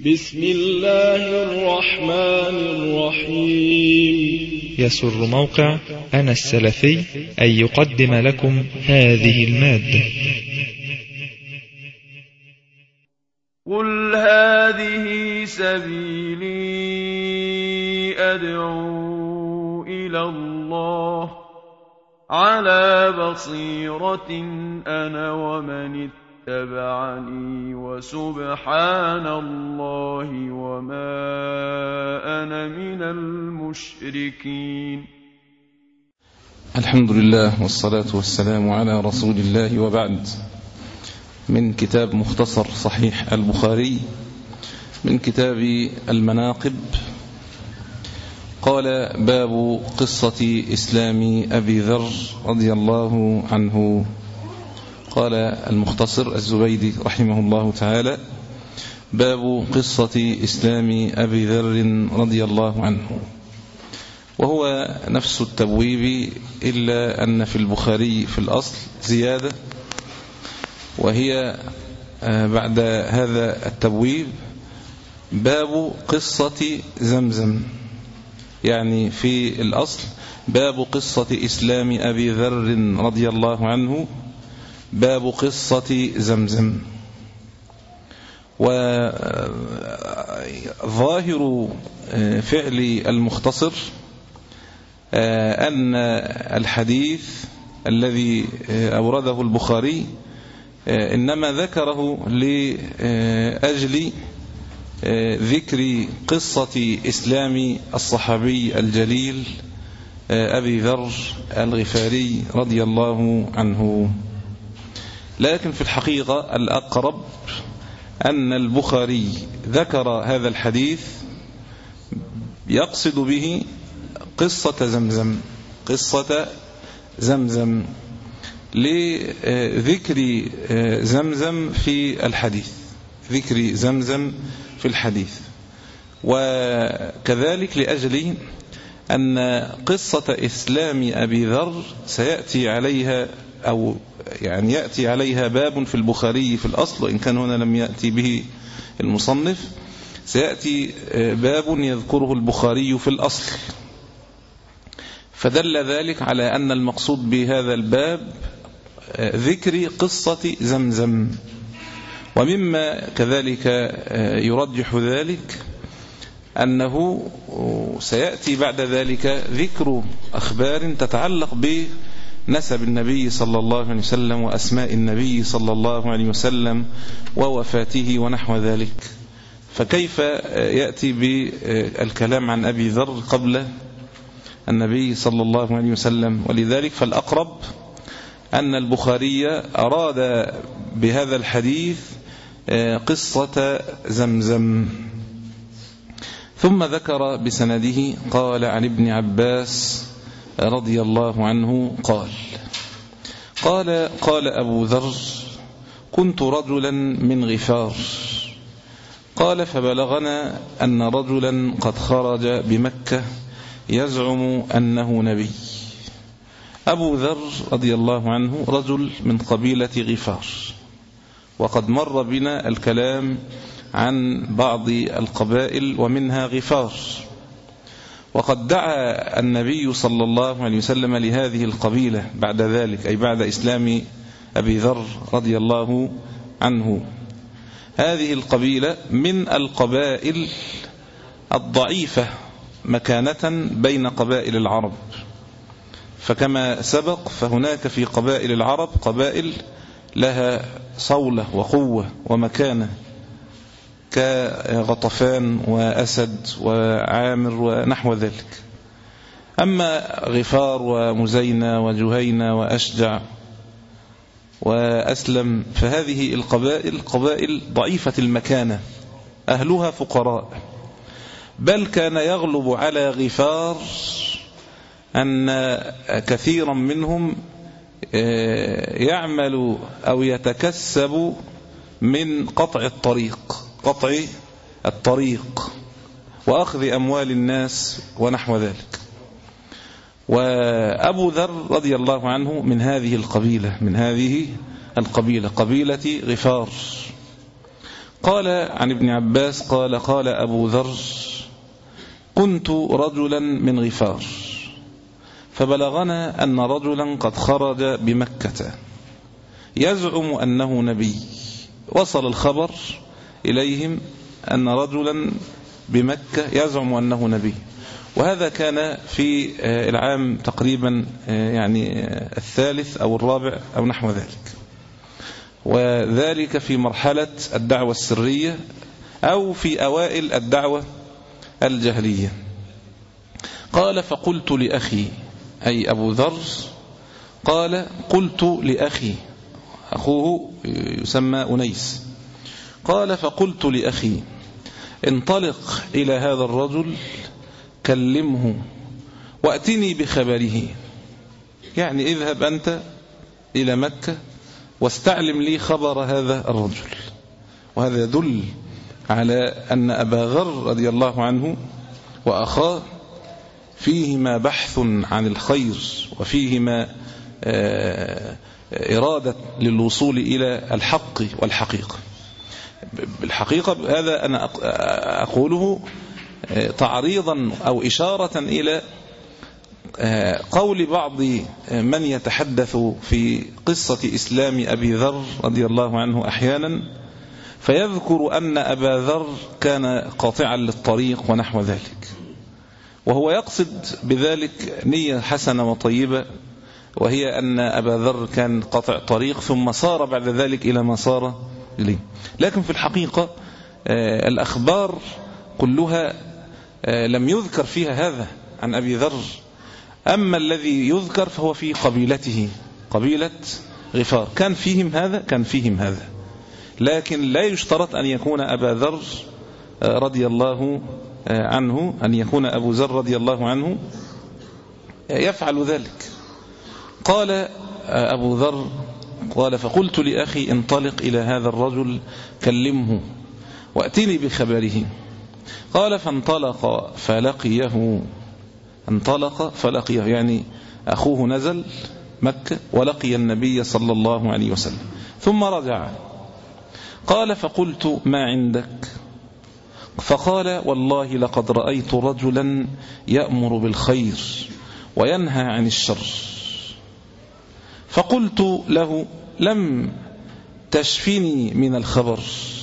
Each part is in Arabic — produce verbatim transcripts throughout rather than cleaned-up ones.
بسم الله الرحمن الرحيم. يسر موقع أنا السلفي أن يقدم لكم هذه المادة. قل هذه سبيلي أدعو إلى الله على بصيرة أنا ومن اتبعني وسبحان الله وما أنا من المشركين. الحمد لله والصلاة والسلام على رسول الله، وبعد. من كتاب مختصر صحيح البخاري من كتاب المناقب. قال: باب قصة إسلام أبي ذر رضي الله عنه. قال المختصر الزبيدي رحمه الله تعالى: باب قصة إسلام أبي ذر رضي الله عنه. وهو نفس التبويب، إلا أن في البخاري في الأصل زيادة، وهي بعد هذا التبويب باب قصة زمزم. يعني في الأصل باب قصة إسلام أبي ذر رضي الله عنه، باب قصة زمزم. وظاهر فعل المختصر أن الحديث الذي أورده البخاري إنما ذكره لأجل ذكر قصة إسلام الصحابي الجليل أبي ذر الغفاري رضي الله عنه. لكن في الحقيقة الأقرب أن البخاري ذكر هذا الحديث يقصد به قصة زمزم، قصة زمزم لذكر زمزم في الحديث، ذكر زمزم في الحديث. وكذلك لأجل أن قصة إسلام أبي ذر سيأتي عليها، أو يعني يأتي عليها باب في البخاري في الأصل، وإن كان هنا لم يأتي به المصنف. سيأتي باب يذكره البخاري في الأصل، فدل ذلك على أن المقصود بهذا الباب ذكر قصة زمزم. ومما كذلك يرجح ذلك أنه سيأتي بعد ذلك ذكر أخبار تتعلق بنسب النبي صلى الله عليه وسلم وأسماء النبي صلى الله عليه وسلم ووفاته ونحو ذلك. فكيف يأتي بالكلام عن أبي ذر قبل النبي صلى الله عليه وسلم؟ ولذلك فالأقرب أن البخاري أراد بهذا الحديث قصة زمزم. ثم ذكر بسنده قال: عن ابن عباس رضي الله عنه قال: قال قال أبو ذر: كنت رجلا من غفار. قال: فبلغنا أن رجلا قد خرج بمكة يزعم أنه نبي. أبو ذر رضي الله عنه رجل من قبيلة غفار، وقد مر بنا الكلام عن بعض القبائل ومنها غفار. وقد دعا النبي صلى الله عليه وسلم لهذه القبيلة بعد ذلك، أي بعد إسلام أبي ذر رضي الله عنه. هذه القبيلة من القبائل الضعيفة مكانة بين قبائل العرب. فكما سبق فهناك في قبائل العرب قبائل لها صولة وقوة ومكانة، كغطفان وأسد وعامر ونحو ذلك. أما غفار ومزينة وجهينة وأشجع وأسلم فهذه القبائل قبائل ضعيفة المكانة، أهلها فقراء. بل كان يغلب على غفار أن كثيرا منهم يعمل أو يتكسب من قطع الطريق قطع الطريق وأخذ أموال الناس ونحو ذلك. وأبو ذر رضي الله عنه من هذه القبيلة من هذه القبيلة قبيلة غفار. قال عن ابن عباس قال قال أبو ذر كنت رجلا من غفار فبلغنا أن رجلا قد خرج بمكة يزعم أنه نبي. وصل الخبر إليهم أن رجلا بمكة يزعم أنه نبي، وهذا كان في العام تقريبا يعني الثالث أو الرابع أو نحو ذلك، وذلك في مرحلة الدعوة السرية أو في أوائل الدعوة الجهلية. قال فقلت لأخي، أي أبو ذر قال قلت لأخي، أخوه يسمى أنيس، قال فقلت لأخي انطلق إلى هذا الرجل كلمه وأتني بخبره، يعني اذهب أنت إلى مكة واستعلم لي خبر هذا الرجل. وهذا يدل على أن أبا ذر رضي الله عنه وأخاه فيهما بحث عن الخير وفيهما إرادة للوصول إلى الحق والحقيقة. بالحقيقة هذا أنا أقوله تعريضا أو إشارة إلى قول بعض من يتحدث في قصة إسلام أبي ذر رضي الله عنه أحيانا فيذكر أن أبا ذر كان قاطعا للطريق ونحو ذلك، وهو يقصد بذلك نية حسنة وطيبة، وهي أن أبا ذر كان قاطع طريق ثم صار بعد ذلك إلى ما صار إليه. لكن في الحقيقة الأخبار كلها لم يذكر فيها هذا عن أبي ذر، أما الذي يذكر فهو في قبيلته، قبيلة غفار، كان فيهم هذا كان فيهم هذا لكن لا يشترط أن يكون أبا ذر رضي الله عنه، أن يكون أبو ذر رضي الله عنه يفعل ذلك. قال أبو ذر قال فقلت لأخي انطلق إلى هذا الرجل كلمه وأتني بخبره. قال فانطلق فلقيه، انطلق فلقيه يعني أخوه نزل مكة ولقي النبي صلى الله عليه وسلم ثم رجع. قال فقلت ما عندك؟ فقال والله لقد رأيت رجلا يأمر بالخير وينهى عن الشر. فقلت له لم تشفني من الخبر،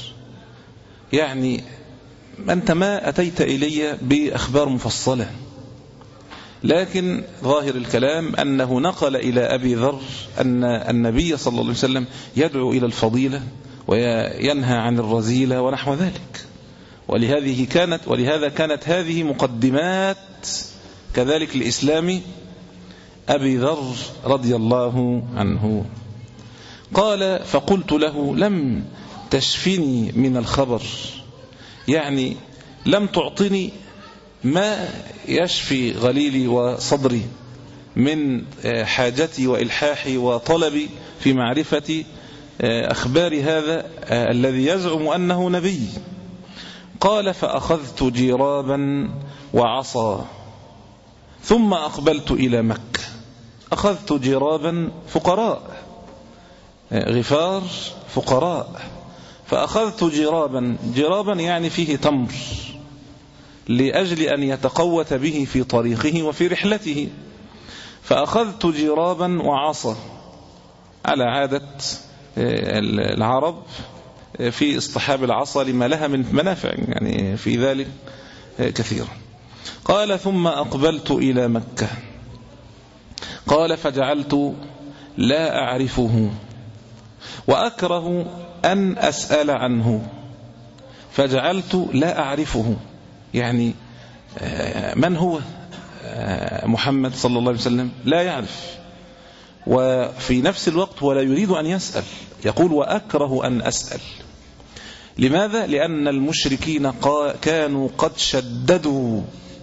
يعني أنت ما أتيت إلي بأخبار مفصلة، لكن ظاهر الكلام أنه نقل إلى أبي ذر أن النبي صلى الله عليه وسلم يدعو إلى الفضيلة وينهى عن الرذيلة ونحو ذلك، ولهذه كانت ولهذا كانت هذه مقدمات كذلك الإسلام أبي ذر رضي الله عنه. قال فقلت له لم تشفني من الخبر، يعني لم تعطني ما يشفي غليلي وصدري من حاجتي وإلحاحي وطلبي في معرفة أخبار هذا الذي يزعم أنه نبي. قال فأخذت جرابا وعصا ثم أقبلت إلى مكة. أخذت جرابا، فقراء غفار فقراء، فأخذت جرابا، جرابا يعني فيه تمر لأجل أن يتقوت به في طريقه وفي رحلته. فأخذت جرابا وعصا على عادة العرب في اصطحاب العصا لما لها من منافع يعني في ذلك كثيرا. قال ثم أقبلت إلى مكة. قال فجعلت لا أعرفه وأكره أن أسأل عنه. فجعلت لا أعرفه يعني من هو محمد صلى الله عليه وسلم لا يعرف، وفي نفس الوقت ولا يريد أن يسأل، يقول وأكره أن أسأل. لماذا؟ لأن المشركين كانوا قد شددوا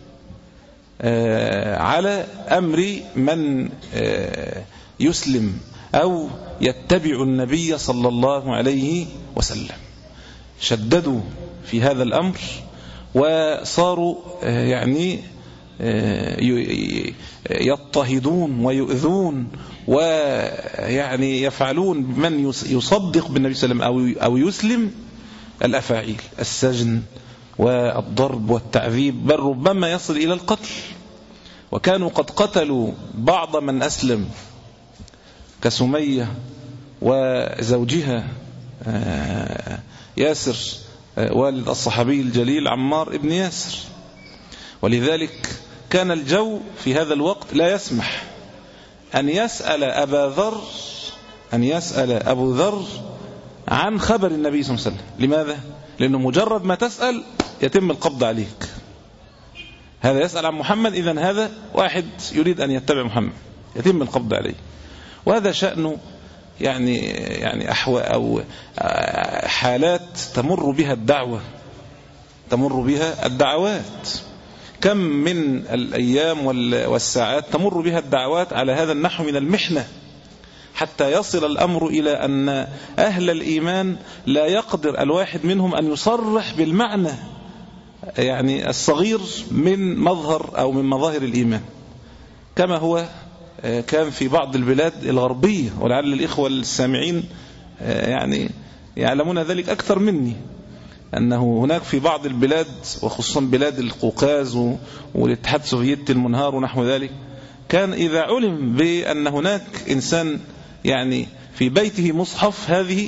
على أمر من يسلم أو يتبع النبي صلى الله عليه وسلم، شددوا في هذا الأمر وصاروا يعني يضطهدون ويؤذون ويعني يفعلون من يصدق بالنبي صلى الله عليه وسلم أو يسلم الأفاعيل، السجن والضرب والتعذيب، بل ربما يصل إلى القتل. وكانوا قد قتلوا بعض من أسلم كسمية وزوجها ياسر والد الصحابي الجليل عمار ابن ياسر. ولذلك كان الجو في هذا الوقت لا يسمح أن يسأل أبا ذر أن يسأل أبو ذر عن خبر النبي صلى الله عليه وسلم. لماذا؟ لأنه مجرد ما تسأل يتم القبض عليك. هذا يسأل عن محمد، إذن هذا واحد يريد أن يتبع محمد، يتم القبض عليه. وهذا شأنه يعني يعني أحوى أو حالات تمر بها الدعوة، تمر بها الدعوات. كم من الأيام والساعات تمر بها الدعوات على هذا النحو من المحنة، حتى يصل الأمر إلى أن أهل الإيمان لا يقدر الواحد منهم أن يصرح بالمعنى يعني الصغير من مظهر أو من مظاهر الإيمان، كما هو كان في بعض البلاد الغربية. ولعل الإخوة السامعين يعني يعلمون ذلك أكثر مني، أنه هناك في بعض البلاد وخصوصا بلاد القوقاز والاتحاد السوفيتي المنهار ونحو ذلك، كان إذا علم بأن هناك إنسان يعني في بيته مصحف هذه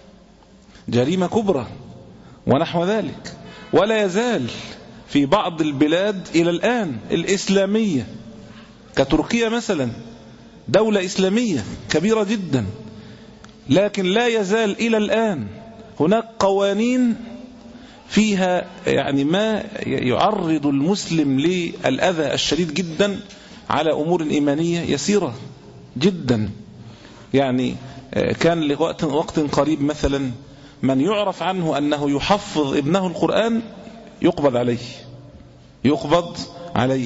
جريمة كبرى ونحو ذلك. ولا يزال في بعض البلاد إلى الآن الإسلامية كتركيا مثلا، دولة إسلامية كبيرة جدا، لكن لا يزال إلى الآن هناك قوانين فيها يعني ما يعرض المسلم للأذى الشديد جدا على أمور إيمانية يسيرة جدا. يعني كان لوقت وقت قريب مثلا من يعرف عنه أنه يحفظ ابنه القرآن يقبض عليه، يقبض عليه.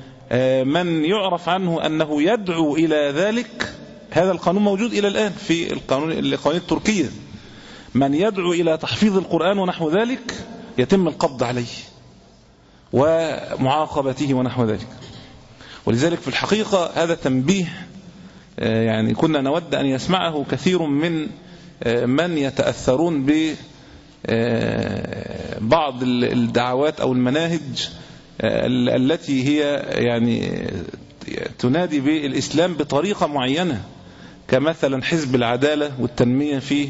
من يعرف عنه أنه يدعو إلى ذلك، هذا القانون موجود إلى الآن في القانون القوانين التركية، من يدعو إلى تحفيظ القرآن ونحو ذلك يتم القبض عليه ومعاقبته ونحو ذلك. ولذلك في الحقيقة هذا تنبيه يعني كنا نود أن يسمعه كثير من من يتأثرون ببعض الدعوات أو المناهج التي هي يعني تنادي بالإسلام بطريقة معينة، كمثلا حزب العدالة والتنمية في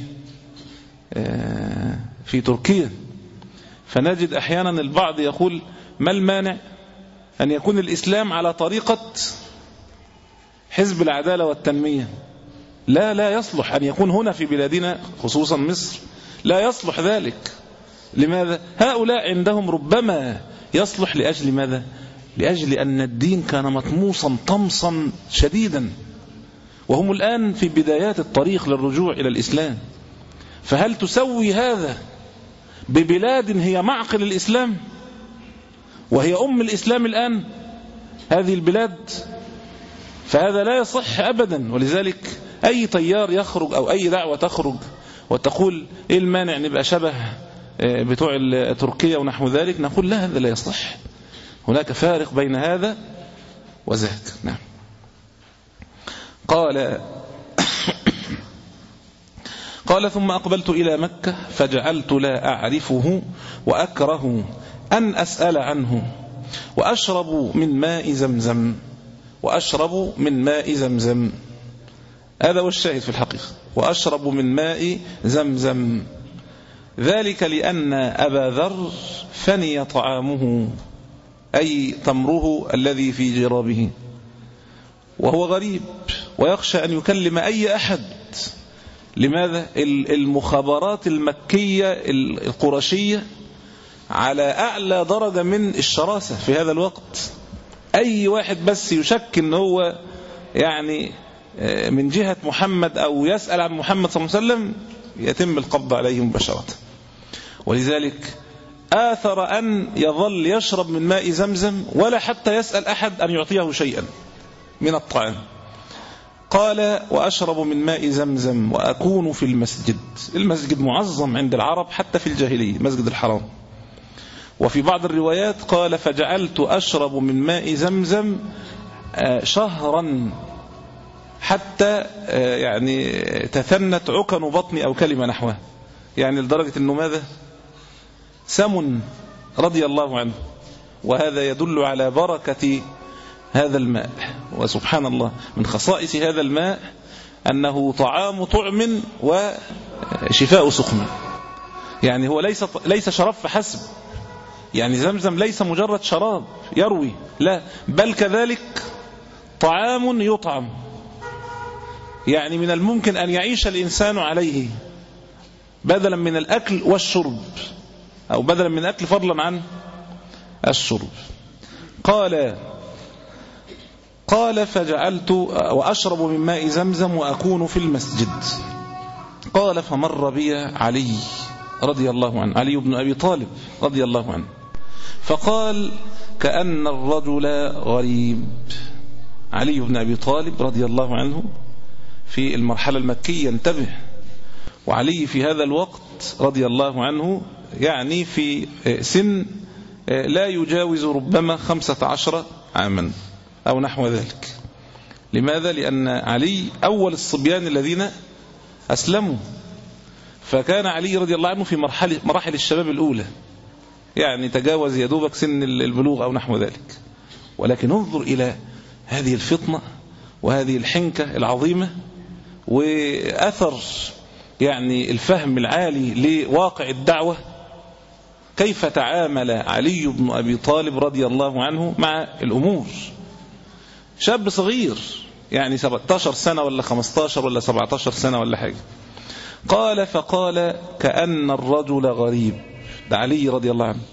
في تركيا. فنجد أحيانا البعض يقول ما المانع أن يكون الإسلام على طريقة حزب العدالة والتنمية؟ لا لا يصلح أن يكون هنا في بلادنا خصوصا مصر، لا يصلح ذلك. لماذا؟ هؤلاء عندهم ربما يصلح لأجل ماذا؟ لأجل أن الدين كان مطموسا طمسا شديدا، وهم الآن في بدايات الطريق للرجوع إلى الإسلام. فهل تسوي هذا ببلاد هي معقل الإسلام وهي أم الإسلام الآن هذه البلاد؟ فهذا لا يصح أبدا. ولذلك أي تيار يخرج أو أي دعوة تخرج وتقول إيه المانع نبقى شبه بتوع تركيا ونحو ذلك، نقول لا، هذا لا يصح، هناك فارق بين هذا وذاك. نعم. قال قال ثم أقبلت إلى مكة فجعلت لا أعرفه وأكره أن أسأل عنه وأشرب من ماء زمزم وأشرب من ماء زمزم هذا هو الشاهد في الحقيقة، وأشرب من ماء زمزم، ذلك لأن أبا ذر فني طعامه أي تمره الذي في جرابه وهو غريب ويخشى أن يكلم أي أحد. لماذا؟ المخابرات المكية القرشية على أعلى درجة من الشراسة في هذا الوقت. أي واحد بس يشك أنه هو يعني من جهة محمد أو يسأل عن محمد صلى الله عليه وسلم يتم القبض عليه مباشرة. ولذلك آثر أن يظل يشرب من ماء زمزم ولا حتى يسأل أحد أن يعطيه شيئا من الطعام. قال وأشرب من ماء زمزم وأكون في المسجد. المسجد معظم عند العرب حتى في الجاهلية، مسجد الحرام. وفي بعض الروايات قال فجعلت أشرب من ماء زمزم شهرا حتى يعني تثنت عكن بطني أو كلمة نحوها، يعني لدرجة أنه ماذا سم رضي الله عنه، وهذا يدل على بركة هذا الماء. وسبحان الله من خصائص هذا الماء أنه طعام طعم وشفاء سقم، يعني هو ليس ليس شراب فحسب، يعني زمزم ليس مجرد شراب يروي، لا، بل كذلك طعام يطعم، يعني من الممكن أن يعيش الإنسان عليه بدلا من الأكل والشرب، أو بدلا من الأكل فضلا عن الشرب. قال قال فجعلت وأشرب من ماء زمزم وأكون في المسجد. قال فمر بي علي رضي الله عنه، علي بن أبي طالب رضي الله عنه، فقال كأن الرجل غريب. علي بن أبي طالب رضي الله عنه في المرحلة المكية، انتبه، وعلي في هذا الوقت رضي الله عنه يعني في سن لا يجاوز ربما خمسة عشر عاما أو نحو ذلك. لماذا؟ لأن علي أول الصبيان الذين أسلموا، فكان علي رضي الله عنه في مرحلة مراحل الشباب الأولى، يعني تجاوز يدوبك سن البلوغ أو نحو ذلك. ولكن انظر إلى هذه الفطنة وهذه الحنكة العظيمة وأثر يعني الفهم العالي لواقع الدعوة. كيف تعامل علي بن أبي طالب رضي الله عنه مع الأمور؟ شاب صغير يعني سبعة عشر سنة ولا خمسة عشر ولا سبعة عشر سنة ولا حاجة. قال فقال كأن الرجل غريب، ده علي رضي الله عنه.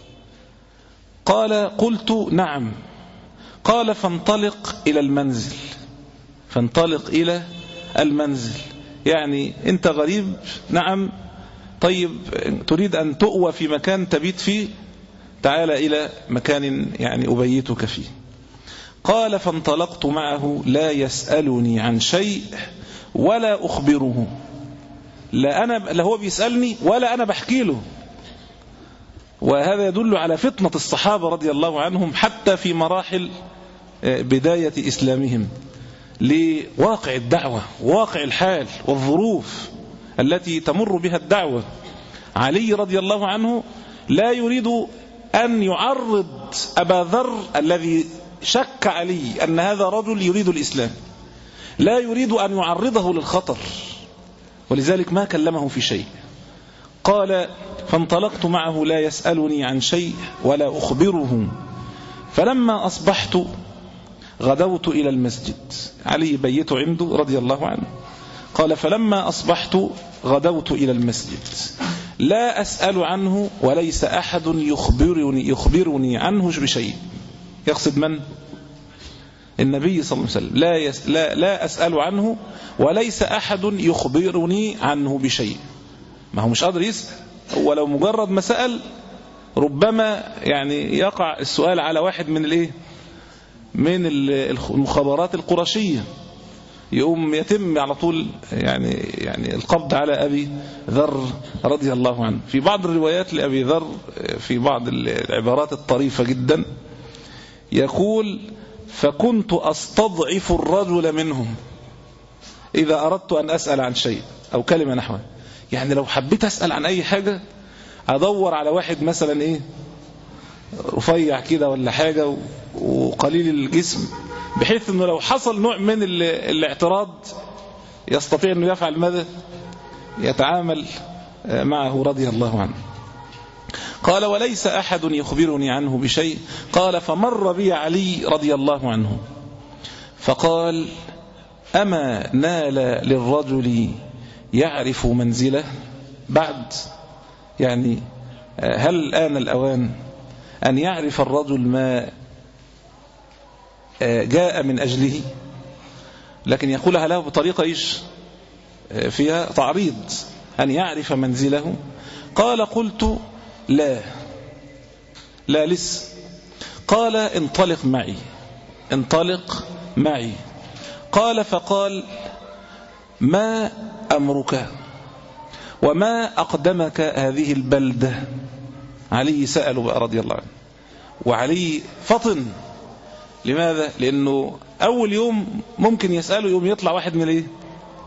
قال قلت نعم. قال فانطلق إلى المنزل، فانطلق إلى المنزل، يعني أنت غريب، نعم، طيب تريد أن تؤوى في مكان تبيت فيه، تعال إلى مكان يعني أبيتك فيه. قال فانطلقت معه لا يسألني عن شيء ولا أخبره، لا أنا لا هو بيسألني ولا أنا بحكي له. وهذا يدل على فطنة الصحابة رضي الله عنهم حتى في مراحل بداية إسلامهم لواقع الدعوة، واقع الحال والظروف التي تمر بها الدعوة. علي رضي الله عنه لا يريد أن يعرض أبا ذر الذي شك علي أن هذا رجل يريد الإسلام، لا يريد أن يعرضه للخطر، ولذلك ما كلمه في شيء. قال فانطلقت معه لا يسألني عن شيء ولا أخبره، فلما أصبحت غدوت إلى المسجد. علي بيت عنده رضي الله عنه. قال فلما أصبحت غدوت إلى المسجد لا أسأل عنه وليس أحد يخبرني, يخبرني عنه بشيء. يقصد من؟ النبي صلى الله عليه وسلم. لا, يس لا, لا أسأل عنه وليس أحد يخبرني عنه بشيء. ما هو مش قادر يسأل، هو لو مجرد ما سأل ربما يعني يقع السؤال على واحد من الايه من المخابرات القرشية، يقوم يتم على طول يعني يعني القبض على أبي ذر رضي الله عنه. في بعض الروايات لأبي ذر في بعض العبارات الطريفة جدا يقول فكنت أستضعف الرجل منهم إذا أردت أن أسأل عن شيء أو كلمة نحوه. يعني لو حبيت أسأل عن أي حاجة أدور على واحد مثلا إيه رفيع كده ولا حاجة وقليل الجسم، بحيث أنه لو حصل نوع من الاعتراض يستطيع أنه يفعل ماذا؟ يتعامل معه رضي الله عنه. قال وليس أحد يخبرني عنه بشيء. قال فمر بي علي رضي الله عنه فقال أما نال للرجل يعرف منزله بعد؟ يعني هل الآن الأوان أن يعرف الرجل ما جاء من أجله؟ لكن يقولها له بطريقة إيش فيها تعريض، أن يعرف منزله. قال قلت لا لا لسه. قال انطلق معي انطلق معي. قال فقال ما أمرك وما أقدمك هذه البلدة؟ علي سأله بقى رضي الله عنه، وعلي فطن. لماذا؟ لأنه أول يوم ممكن يسأله يوم يطلع واحد من الايه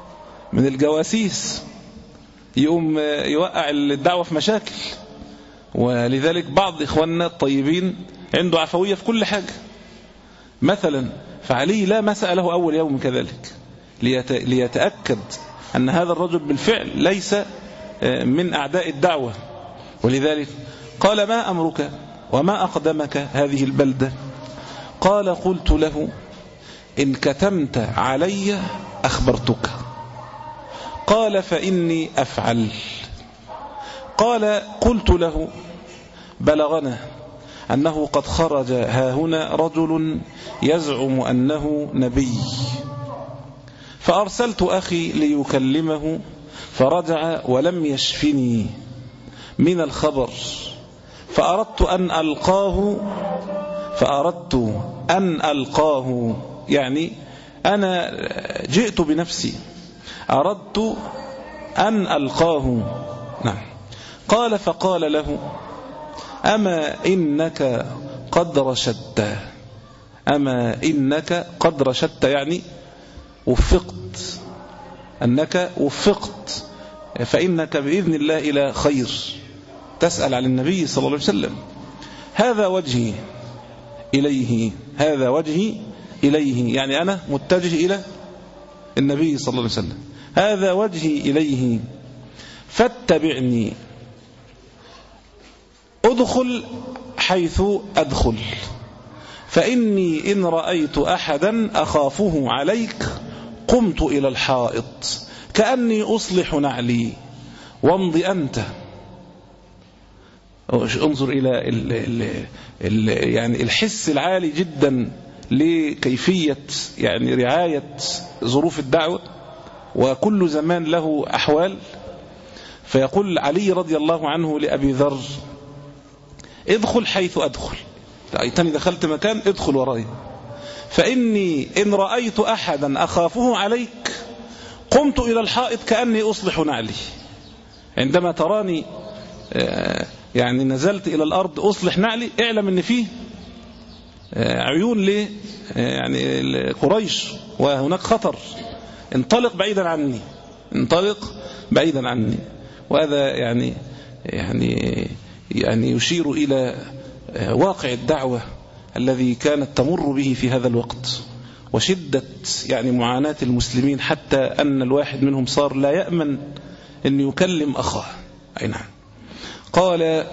من الجواسيس يقوم يوقع الدعوة في مشاكل. ولذلك بعض إخواننا الطيبين عنده عفوية في كل حاجة مثلا، فعلي لا مسأ له أول يوم كذلك ليتأكد أن هذا الرجل بالفعل ليس من أعداء الدعوة. ولذلك قال: ما أمرك وما أقدمك هذه البلدة؟ قال: قلت له: إن كتمت علي أخبرتك. قال: فإني أفعل. قال: قلت له: بلغنا أنه قد خرج هاهنا رجل يزعم أنه نبي، فأرسلت أخي ليكلمه فرجع ولم يشفني من الخبر، فأردت أن ألقاه فأردت أن ألقاه يعني أنا جئت بنفسي، أردت أن ألقاه. نعم. قال: فقال له: أما إنك قد رشدت، أما إنك قد رشدت يعني وفقت، أنك وفقت، فإنك بإذن الله إلى خير، تسأل عن النبي صلى الله عليه وسلم. هذا وجهي إليه، هذا وجهي إليه، يعني أنا متجه إلى النبي صلى الله عليه وسلم، هذا وجهي إليه، فاتبعني، أدخل حيث أدخل، فإني إن رأيت أحدا أخافه عليك قمت إلى الحائط كأني أصلح نعلي، وامض أنت. انظر إلى ال ال ال يعني الحس العالي جدا لكيفية يعني رعاية ظروف الدعوة، وكل زمان له أحوال. فيقول علي رضي الله عنه لأبي ذر: ادخل حيث أدخل، رأيتني دخلت مكان ادخل وراي، فإني إن رأيت أحدا أخافه عليك قمت إلى الحائط كأني أصلح نعلي. عندما تراني يعني نزلت إلى الأرض أصلح نعلي، اعلم أن فيه عيون ل يعني قريش وهناك خطر، انطلق بعيدا عني، انطلق بعيدا عني. وهذا يعني يعني يعني يشير إلى واقع الدعوة الذي كانت تمر به في هذا الوقت، وشدة يعني معاناة المسلمين، حتى أن الواحد منهم صار لا يأمن أن يكلم أخاه. أي نعم. قال: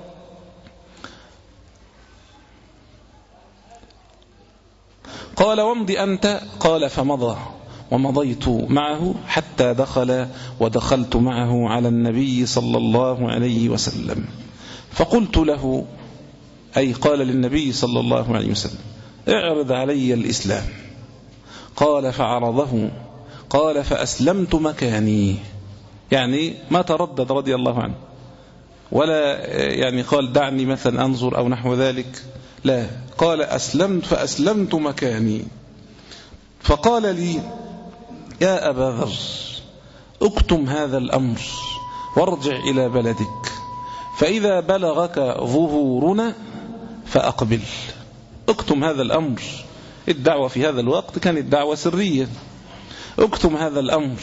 قال: وامض أنت. قال: فمضى، ومضيت معه حتى دخل، ودخلت معه على النبي صلى الله عليه وسلم، فقلت له، أي قال للنبي صلى الله عليه وسلم: اعرض علي الإسلام. قال: فعرضه. قال: فأسلمت مكاني، يعني ما تردد رضي الله عنه، ولا يعني قال دعني مثلا أنظر أو نحو ذلك، لا، قال: أسلمت فأسلمت مكاني. فقال لي: يا أبا ذر، اكتم هذا الأمر وارجع إلى بلدك، فإذا بلغك ظهورنا فأقبل. اكتم هذا الأمر. الدعوة في هذا الوقت كانت دعوة سرية. اكتم هذا الأمر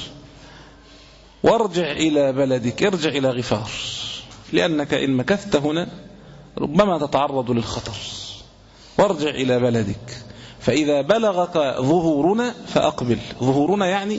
وارجع إلى بلدك، ارجع إلى غفار، لأنك إن مكثت هنا ربما تتعرض للخطر، وارجع إلى بلدك، فإذا بلغك ظهورنا فأقبل. ظهورنا يعني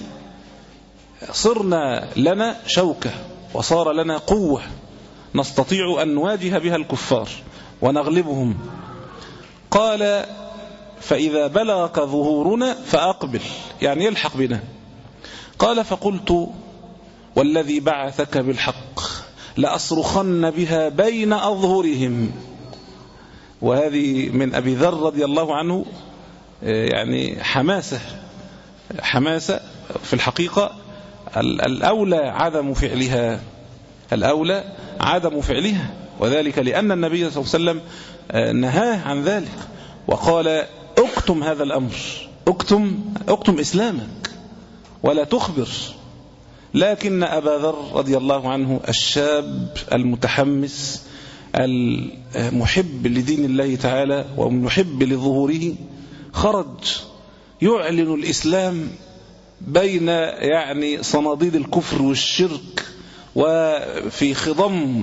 صرنا لنا شوكة، وصار لنا قوة نستطيع أن نواجه بها الكفار ونغلبهم. قال: فإذا بلغك ظهورنا فأقبل، يعني يلحق بنا. قال: فقلت: والذي بعثك بالحق لأصرخن بها بين أظهرهم. وهذه من أبي ذر رضي الله عنه يعني حماسة حماسة في الحقيقة الأولى عدم فعلها، الأولى عدم فعلها، وذلك لأن النبي صلى الله عليه وسلم نهاه عن ذلك، وقال: اكتم هذا الأمر، اكتم, اكتم إسلامك ولا تخبر. لكن أبا ذر رضي الله عنه الشاب المتحمس المحب لدين الله تعالى ومحب لظهوره خرج يعلن الإسلام بين يعني صناديد الكفر والشرك، وفي خضم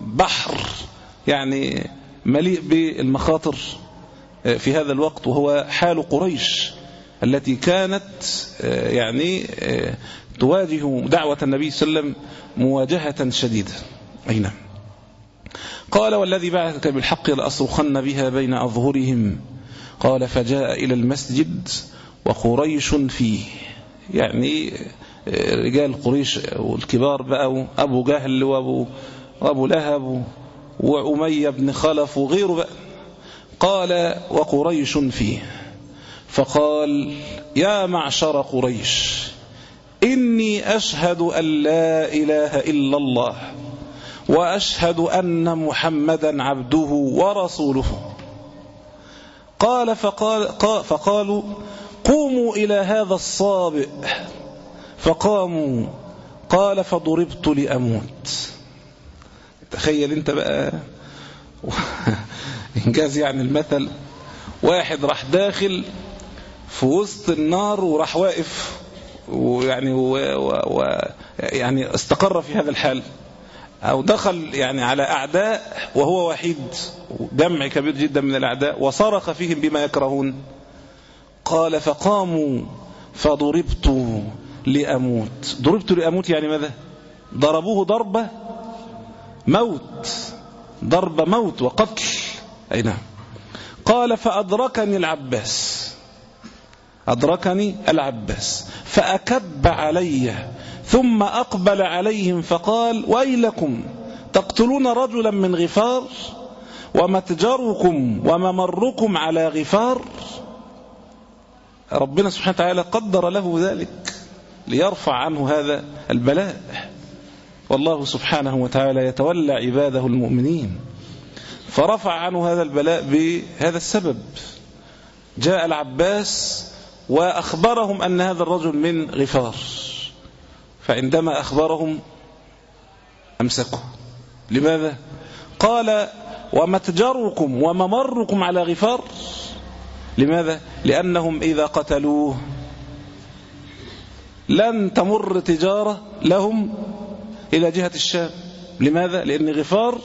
بحر يعني مليء بالمخاطر في هذا الوقت، وهو حال قريش التي كانت يعني تواجه دعوة النبي صلى الله عليه وسلم مواجهة شديدة. أي نعم. قال والذي بعثك بالحق لأصرخن بها بين أظهرهم. قال فجاء إلى المسجد وقريش فيه، يعني رجال قريش والكبار بقى، أبو جهل وأبو, وأبو لهب وأمية بن خلف وغيره بقى. قال وقريش فيه، فقال يا معشر قريش إني أشهد أن لا إله إلا الله وأشهد أن محمدا عبده ورسوله. قال فقال فقالوا قوموا إلى هذا الصابئ، فقاموا. قال فضربت لأموت. تخيل انت بقى إنجاز يعني المثل، واحد راح داخل في وسط النار وراح واقف ويعني و و و يعني استقر في هذا الحال، أو دخل يعني على أعداء وهو وحيد، جمع كبير جدا من الأعداء، وصرخ فيهم بما يكرهون. قال فقاموا فضربت لأموت. ضربت لأموت يعني ماذا؟ ضربوه ضربة موت، ضربة موت وقتل. أي نعم. قال فأدركني العباس، أدركني العباس فأكب علي ثم أقبل عليهم فقال ويلكم تقتلون رجلا من غفار ومتجركم وممركم على غفار. ربنا سبحانه وتعالى قدر له ذلك ليرفع عنه هذا البلاء، والله سبحانه وتعالى يتولى عباده المؤمنين، فرفع عنه هذا البلاء بهذا السبب. جاء العباس وأخبرهم أن هذا الرجل من غفار، فعندما أخبرهم أمسكوا. لماذا؟ قال ومتجركم وممركم على غفار. لماذا؟ لأنهم إذا قتلوه لن تمر تجارة لهم إلى جهة الشام. لماذا؟ لأن غفار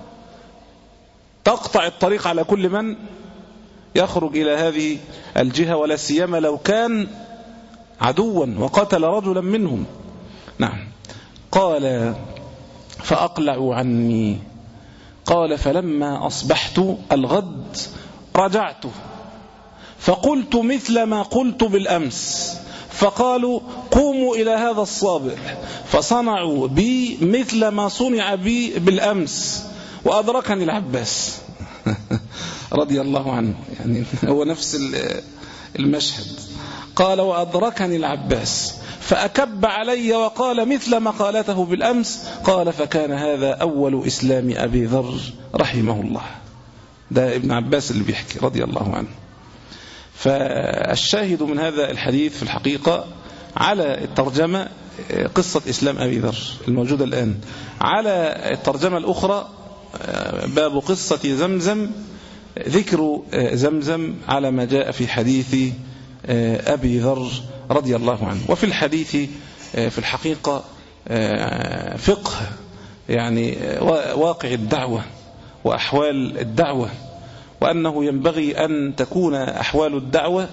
تقطع الطريق على كل من يخرج إلى هذه الجهة، ولا سيما لو كان عدوا وقتل رجلا منهم. نعم. قال فأقلعوا عني. قال فلما أصبحت الغد رجعت فقلت مثل ما قلت بالأمس، فقالوا قوموا إلى هذا الصابئ، فصنعوا بي مثل ما صنع بي بالأمس، وأدركني العباس رضي الله عنه، يعني هو نفس المشهد. قال وأدركني العباس فأكب علي وقال مثل ما قالته بالأمس. قال فكان هذا أول إسلام أبي ذر رحمه الله. ده ابن عباس اللي بيحكي رضي الله عنه. فالشاهد من هذا الحديث في الحقيقة على الترجمة قصة إسلام أبي ذر الموجودة الآن، على الترجمة الأخرى باب قصة زمزم، ذكر زمزم على ما جاء في حديث أبي ذر رضي الله عنه. وفي الحديث في الحقيقة فقه يعني واقع الدعوة وأحوال الدعوة، وأنه ينبغي أن تكون أحوال الدعوة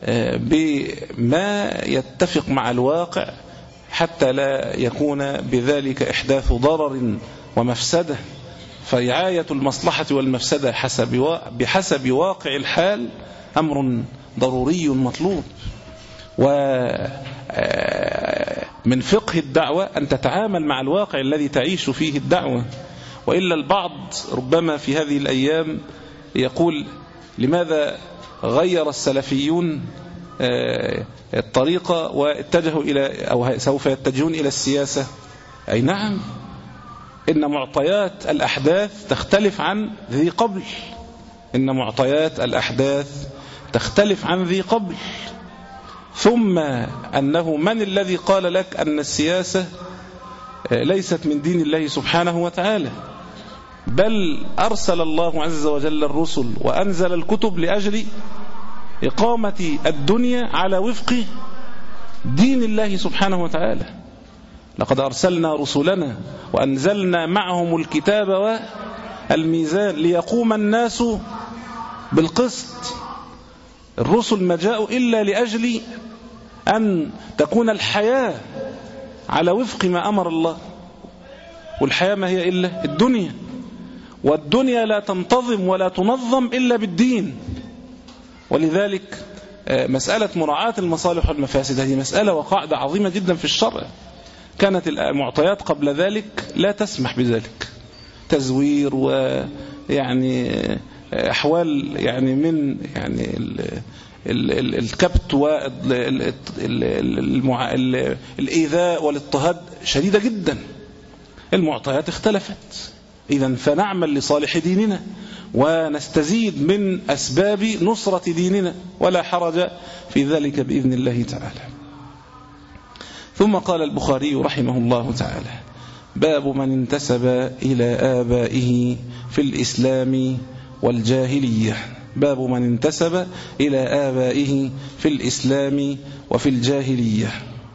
بما يتفق مع الواقع حتى لا يكون بذلك إحداث ضرر ومفسدة. فرعاية المصلحة والمفسدة حسب بحسب واقع الحال أمر ضروري مطلوب. ومن فقه الدعوة أن تتعامل مع الواقع الذي تعيش فيه الدعوة. وإلا البعض ربما في هذه الأيام يقول لماذا غير السلفيون الطريقة واتجهوا إلى أو سوف يتجهون إلى السياسة؟ أي نعم، إن معطيات الأحداث تختلف عن ذي قبل، إن معطيات الأحداث تختلف عن ذي قبل. ثم أنه من الذي قال لك أن السياسة ليست من دين الله سبحانه وتعالى؟ بل أرسل الله عز وجل الرسل وأنزل الكتب لأجل إقامة الدنيا على وفق دين الله سبحانه وتعالى، لقد أرسلنا رسلنا وأنزلنا معهم الكتاب والميزان ليقوم الناس بالقسط. الرسل ما جاءوا إلا لأجل أن تكون الحياة على وفق ما أمر الله، والحياة ما هي إلا الدنيا، والدنيا لا تنتظم ولا تنظم إلا بالدين. ولذلك مسألة مراعاة المصالح والمفاسد هذه مسألة وقاعدة عظيمة جدا في الشرع. كانت المعطيات قبل ذلك لا تسمح بذلك، تزوير ويعني أحوال يعني من يعني الكبت والإيذاء والاضطهاد شديدة جدا. المعطيات اختلفت، إذن فنعمل لصالح ديننا ونستزيد من أسباب نصرة ديننا، ولا حرج في ذلك بإذن الله تعالى. ثم قال البخاري رحمه الله تعالى: باب من انتسب إلى آبائه في الإسلام والجاهلية. باب من انتسب إلى آبائه في الإسلام وفي الجاهلية.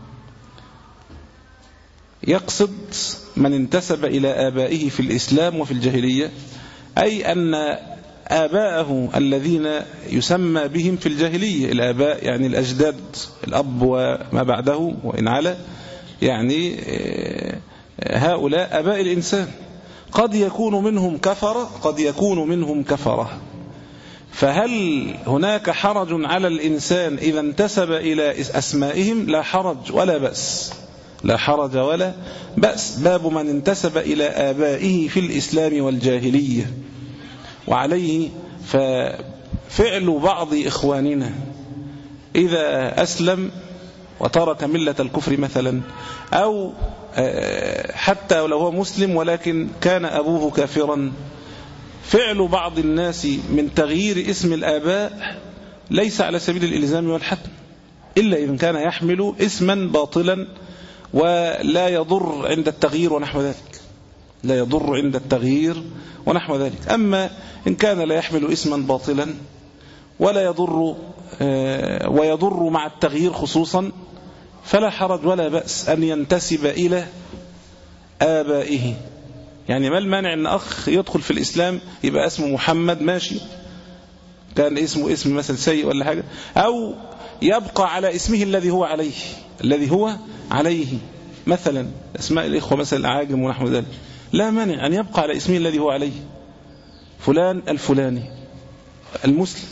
يقصد من انتسب إلى آبائه في الإسلام وفي الجاهلية، أي أن آباءه الذين يسمى بهم في الجاهلية، الآباء يعني الأجداد، الأب وما بعده وإن على، يعني هؤلاء آباء الإنسان، قد يكون منهم كفرة، قد يكون منهم كفرة. فهل هناك حرج على الإنسان إذا انتسب إلى أسمائهم؟ لا حرج ولا بأس، لا حرج ولا بأس. باب من انتسب إلى آبائه في الإسلام والجاهلية. وعليه ففعل بعض إخواننا إذا أسلم وترك ملة الكفر مثلا، أو حتى لو هو مسلم ولكن كان أبوه كافرا، فعل بعض الناس من تغيير اسم الآباء ليس على سبيل الإلزام والحتم، إلا إذا كان يحمل اسما باطلا ولا يضر عند التغيير ونحو ذلك، لا يضر عند التغيير ونحو ذلك. أما إن كان لا يحمل اسما باطلا ولا يضر ويضر مع التغيير خصوصا، فلا حرج ولا بأس أن ينتسب إلى آبائه. يعني ما المانع أن أخ يدخل في الإسلام يبقى اسمه محمد، ماشي، كان اسمه اسم مثل سيء ولا حاجة، أو يبقى على اسمه الذي هو عليه، الذي هو عليه مثلا اسماء الإخوة مثلا الأعاجم ونحو ذلك، لا مانع أن يبقى على اسمه الذي هو عليه، فلان الفلاني المسلم،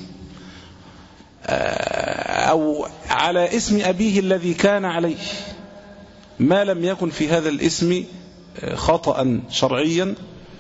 أو على اسم أبيه الذي كان عليه، ما لم يكن في هذا الاسم خطأ شرعيا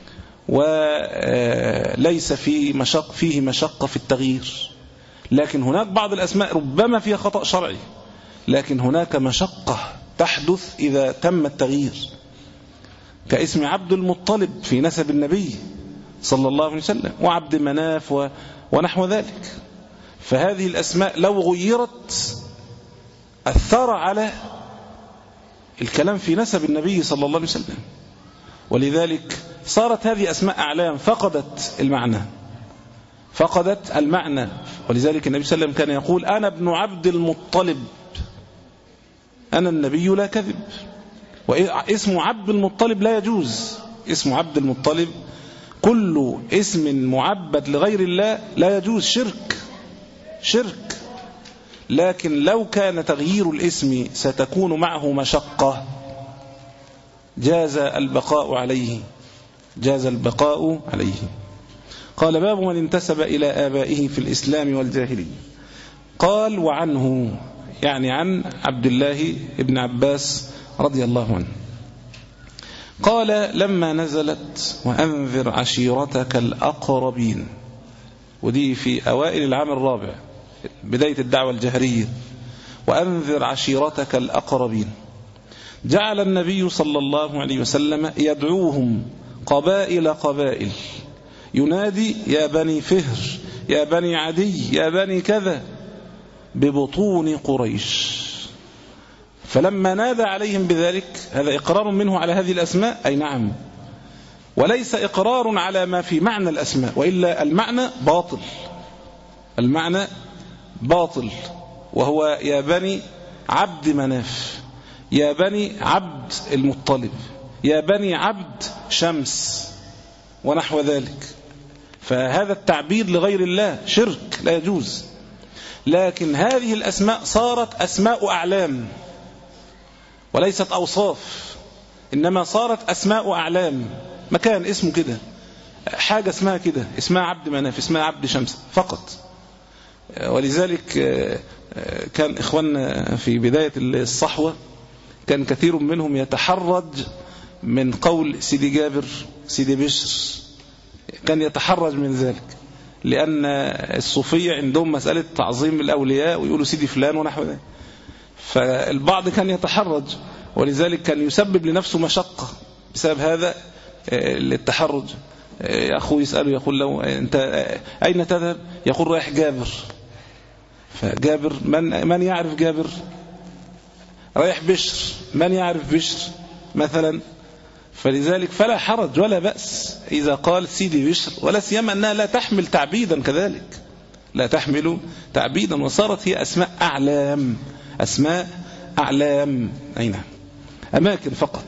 وليس في مشق فيه مشقة في التغيير. لكن هناك بعض الأسماء ربما فيها خطأ شرعي، لكن هناك مشقة تحدث إذا تم التغيير، كاسم عبد المطلب في نسب النبي صلى الله عليه وسلم، وعبد مناف ونحو ذلك. فهذه الأسماء لو غيرت أثر على الكلام في نسب النبي صلى الله عليه وسلم، ولذلك صارت هذه أسماء أعلام فقدت المعنى، فقدت المعنى. ولذلك النبي صلى الله عليه وسلم كان يقول: أنا ابن عبد المطلب، أنا النبي لا كذب. واسم عبد المطلب لا يجوز، اسم عبد المطلب كل اسم معبد لغير الله لا يجوز، شرك شرك. لكن لو كان تغيير الاسم ستكون معه مشقة جاز البقاء عليه، جاز البقاء عليه. قال: باب من انتسب إلى آبائه في الإسلام والجاهلية. قال: وعنه، يعني عن عبد الله بن عباس رضي الله عنه، قال: لما نزلت وأنذر عشيرتك الأقربين، ودي في أوائل العام الرابع، بداية الدعوة الجهرية، وأنذر عشيرتك الأقربين، جعل النبي صلى الله عليه وسلم يدعوهم قبائل قبائل، ينادي: يا بني فهر، يا بني عدي، يا بني كذا، ببطون قريش. فلما نادى عليهم بذلك، هذا إقرار منه على هذه الأسماء، أي نعم، وليس إقرار على ما في معنى الأسماء، وإلا المعنى باطل، المعنى باطل، وهو يا بني عبد مناف، يا بني عبد المطلب، يا بني عبد شمس ونحو ذلك. فهذا التعبيد لغير الله شرك لا يجوز. لكن هذه الأسماء صارت أسماء أعلام وليست أوصاف، إنما صارت أسماء أعلام، مكان اسمه كده، حاجة اسمها كده، اسمها عبد مناف، اسمها عبد شمس فقط. ولذلك كان إخواننا في بداية الصحوة كان كثير منهم يتحرج من قول سيدي جابر سيدي بشر، كان يتحرج من ذلك، لأن الصوفية عندهم مسألة تعظيم الأولياء ويقولوا سيدي فلان ونحو ذلك، فالبعض كان يتحرج، ولذلك كان يسبب لنفسه مشقة بسبب هذا التحرج. أخوه يسأله يقول له أنت أين تذهب؟ يقول رايح جابر. فجابر من, من يعرف جابر؟ رايح بشر، من يعرف بشر مثلا؟ فلذلك فلا حرج ولا بأس إذا قال سيدي بشر، ولا سيما أنها لا تحمل تعبيدا كذلك، لا تحمل تعبيدا، وصارت هي أسماء أعلام، أسماء أعلام، أي نعم، أماكن فقط.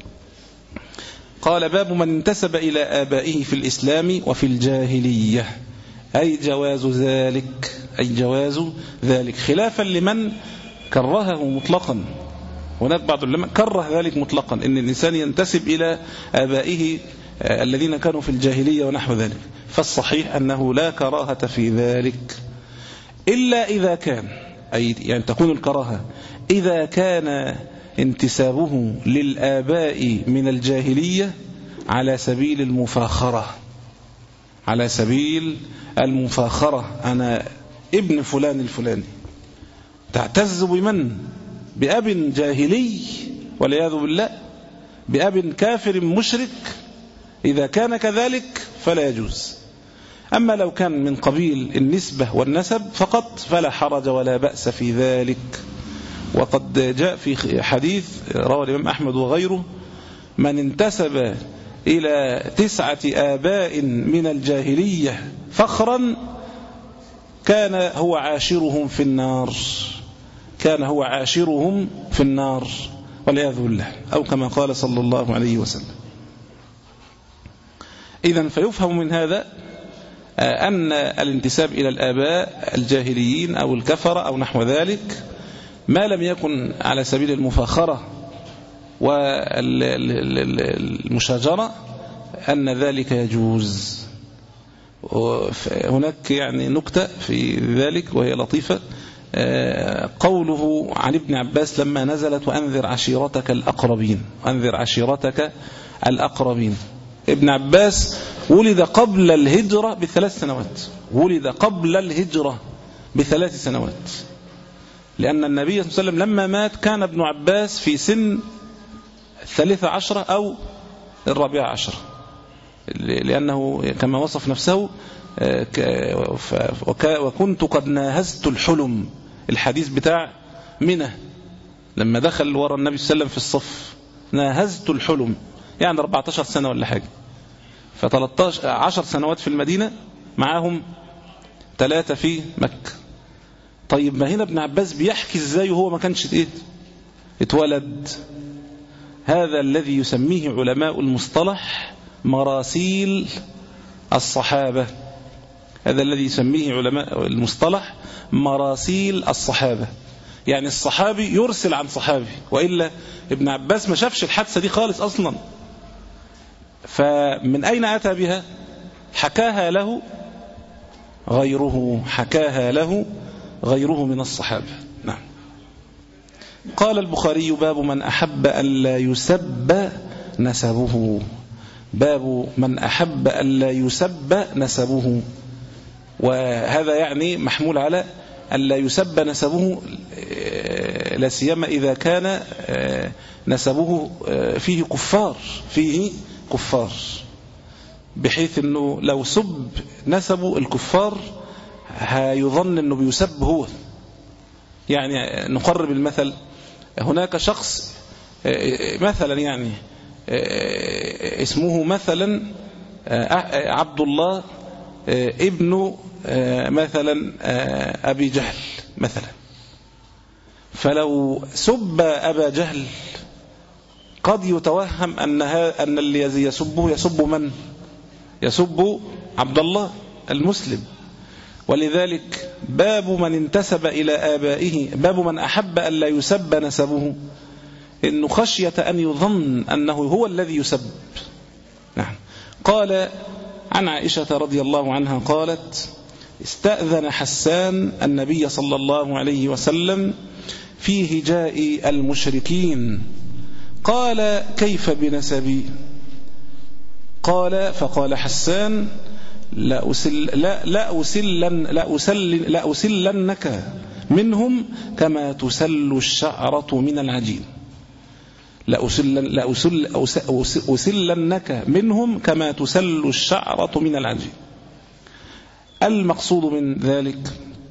قال باب من انتسب إلى آبائه في الإسلام وفي الجاهلية، أي جواز ذلك، أي جواز ذلك، خلافا لمن كرهه مطلقا. هناك بعض العلماء كره ذلك مطلقا، إن الإنسان ينتسب إلى آبائه الذين كانوا في الجاهلية ونحو ذلك. فالصحيح أنه لا كراهة في ذلك، إلا إذا كان، أي يعني تكون الكراهة إذا كان انتسابه للآباء من الجاهلية على سبيل المفاخرة، على سبيل المفاخرة، أنا ابن فلان الفلاني، تعتز بمن؟ بأب جاهلي والعياذ بالله، بأب كافر مشرك. إذا كان كذلك فلا يجوز. أما لو كان من قبيل النسبة والنسب فقط فلا حرج ولا بأس في ذلك. وقد جاء في حديث رواه الإمام أحمد وغيره: من انتسب إلى تسعة آباء من الجاهلية فخرا كان هو عاشرهم في النار، كان هو عاشرهم في النار والعياذ بالله، أو كما قال صلى الله عليه وسلم. إذن فيفهم من هذا أن الانتساب إلى الآباء الجاهليين أو الكفرة أو نحو ذلك، ما لم يكن على سبيل المفاخرة والمشاجرة، أن ذلك يجوز. هناك يعني نكتة في ذلك وهي لطيفة، قوله عن ابن عباس لما نزلت وأنذر عشيرتك الأقربين، أنذر عشيرتك الأقربين. ابن عباس ولد قبل الهجرة بثلاث سنوات، ولد قبل الهجرة بثلاث سنوات، لأن النبي صلى الله عليه وسلم لما مات كان ابن عباس في سن الثالثة عشرة أو الرابعة عشرة، لأنه كما وصف نفسه وكنت قد ناهزت الحلم، الحديث بتاع منى لما دخل وراء النبي صلى الله عليه وسلم في الصف، ناهزت الحلم، يعني أربعة عشر سنة ولا حاجة، ف13 عشر سنوات في المدينة معاهم ثلاثة في مكة. طيب ما هنا ابن عباس بيحكي ازاي وهو ما كانش ايه اتولد. هذا الذي يسميه علماء المصطلح مراسيل الصحابة، هذا الذي يسميه علماء المصطلح مراسيل الصحابة، يعني الصحابي يرسل عن صحابي، وإلا ابن عباس ما شافش الحادثة دي خالص أصلا، فمن أين أتى بها؟ حكاها له غيره، حكاها له غيره من الصحابة. نعم. قال البخاري: باب من أحب أن لا يسب نسبه، باب من أحب أن لا يسب نسبه، وهذا يعني محمول على أن لا يسب نسبه، لا سيما إذا كان نسبه فيه كفار، فيه كفار، بحيث أنه لو سب نسبه الكفار هيظن أنه بيسب هو. يعني نقرب المثل، هناك شخص مثلا يعني اسمه مثلا عبد الله ابن مثلا أبي جهل مثلا، فلو سب أبا جهل قد يتوهم أن أن الذي يسبه يسب من؟ يسب عبد الله المسلم. ولذلك باب من انتسب إلى آبائه، باب من أحب أن لا يسب نسبه، إنه خشية أن يظن أنه هو الذي يسب. نعم. قال عن عائشة رضي الله عنها قالت: استأذن حسان النبي صلى الله عليه وسلم في هجاء المشركين، قال: كيف بنسبي؟ قال فقال حسان: لا أسل لا لا أسلن لا أسلن لا أسلنك منهم كما تسل الشعرة من العجين. لا أسلن لا أسل أسلنك منهم كما تسل الشعرة من العجين. المقصود من ذلك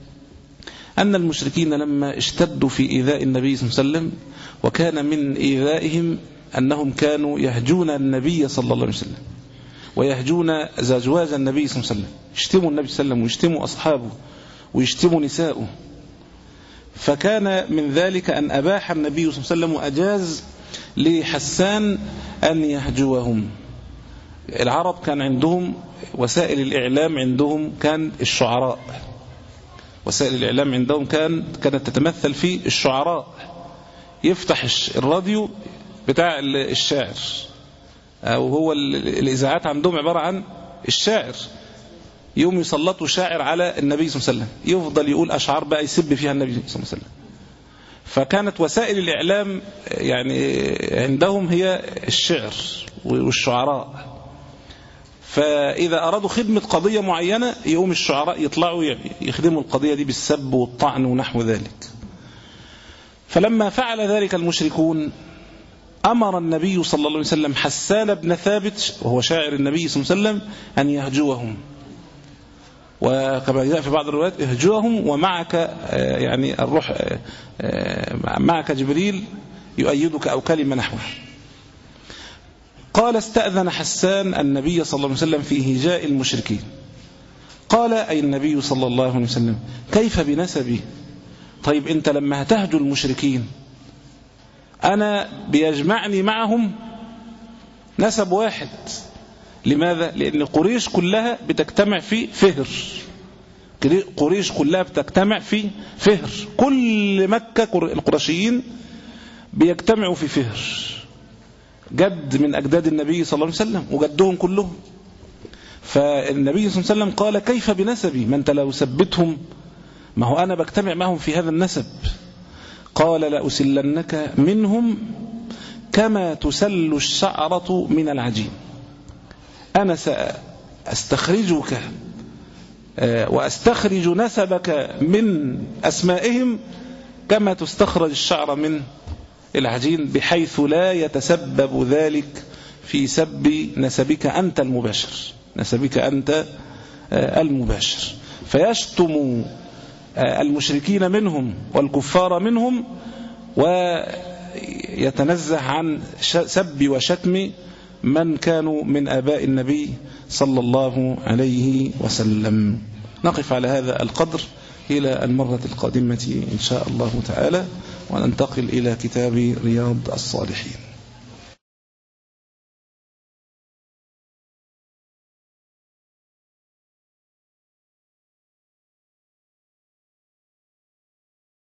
أن المشركين لما اشتدوا في إيذاء النبي صلى الله عليه وسلم، وكان من إيذائهم أنهم كانوا يهجون النبي صلى الله عليه وسلم ويهجون أزواج النبي صلى الله عليه وسلم، يشتموا النبي صلى الله عليه وسلم ويشتموا أصحابه ويشتموا نساءه. فكان من ذلك أن أباح النبي صلى الله عليه وسلم وأجاز لحسان أن يهجوهم. العرب كان عندهم وسائل الإعلام، عندهم كان الشعراء، وسائل الإعلام عندهم كان كانت تتمثل في الشعراء. يفتح الراديو بتاع الشاعر، أو هو الإذاعات عندهم عبارة عن الشاعر، يوم يسلطوا شاعر على النبي صلى الله عليه وسلم، يفضل يقول أشعار بقى يسب فيها النبي صلى الله عليه وسلم. فكانت وسائل الإعلام يعني عندهم هي الشعر والشعراء. فإذا أرادوا خدمة قضية معينة يقوم الشعراء يطلعوا يخدموا القضية دي بالسب والطعن ونحو ذلك. فلما فعل ذلك المشركون أمر النبي صلى الله عليه وسلم حسان بن ثابت وهو شاعر النبي صلى الله عليه وسلم أن يهجوهم، وكما جاء في بعض الروايات اهجوهم ومعك يعني الروح معك جبريل يؤيدك أو كلمة نحوها. قال: استأذن حسان النبي صلى الله عليه وسلم في هجاء المشركين. قال: أي النبي صلى الله عليه وسلم كيف بنسبي؟ طيب أنت لما هتهجو المشركين أنا بيجمعني معهم نسب واحد. لماذا؟ لأن قريش كلها بتجتمع في فهر، قريش كلها بتجتمع في فهر، كل مكة القرشيين بيجتمعوا في فهر، جد من أجداد النبي صلى الله عليه وسلم وجدهم كلهم. فالنبي صلى الله عليه وسلم قال: كيف بنسبي؟ ما أنت لو سبتهم ما هو أنا بجتمع معهم في هذا النسب. قال: لأسلنك منهم كما تسل الشعرة من العجين. أنا سأستخرجك وأستخرج نسبك من أسمائهم كما تستخرج الشعر من العجين، بحيث لا يتسبب ذلك في سب نسبك أنت المباشر، نسبك أنت المباشر. فيشتم المشركين منهم والكفار منهم، ويتنزه عن سب وشتم من كانوا من آباء النبي صلى الله عليه وسلم. نقف على هذا القدر إلى المرة القادمة إن شاء الله تعالى، وننتقل إلى كتاب رياض الصالحين.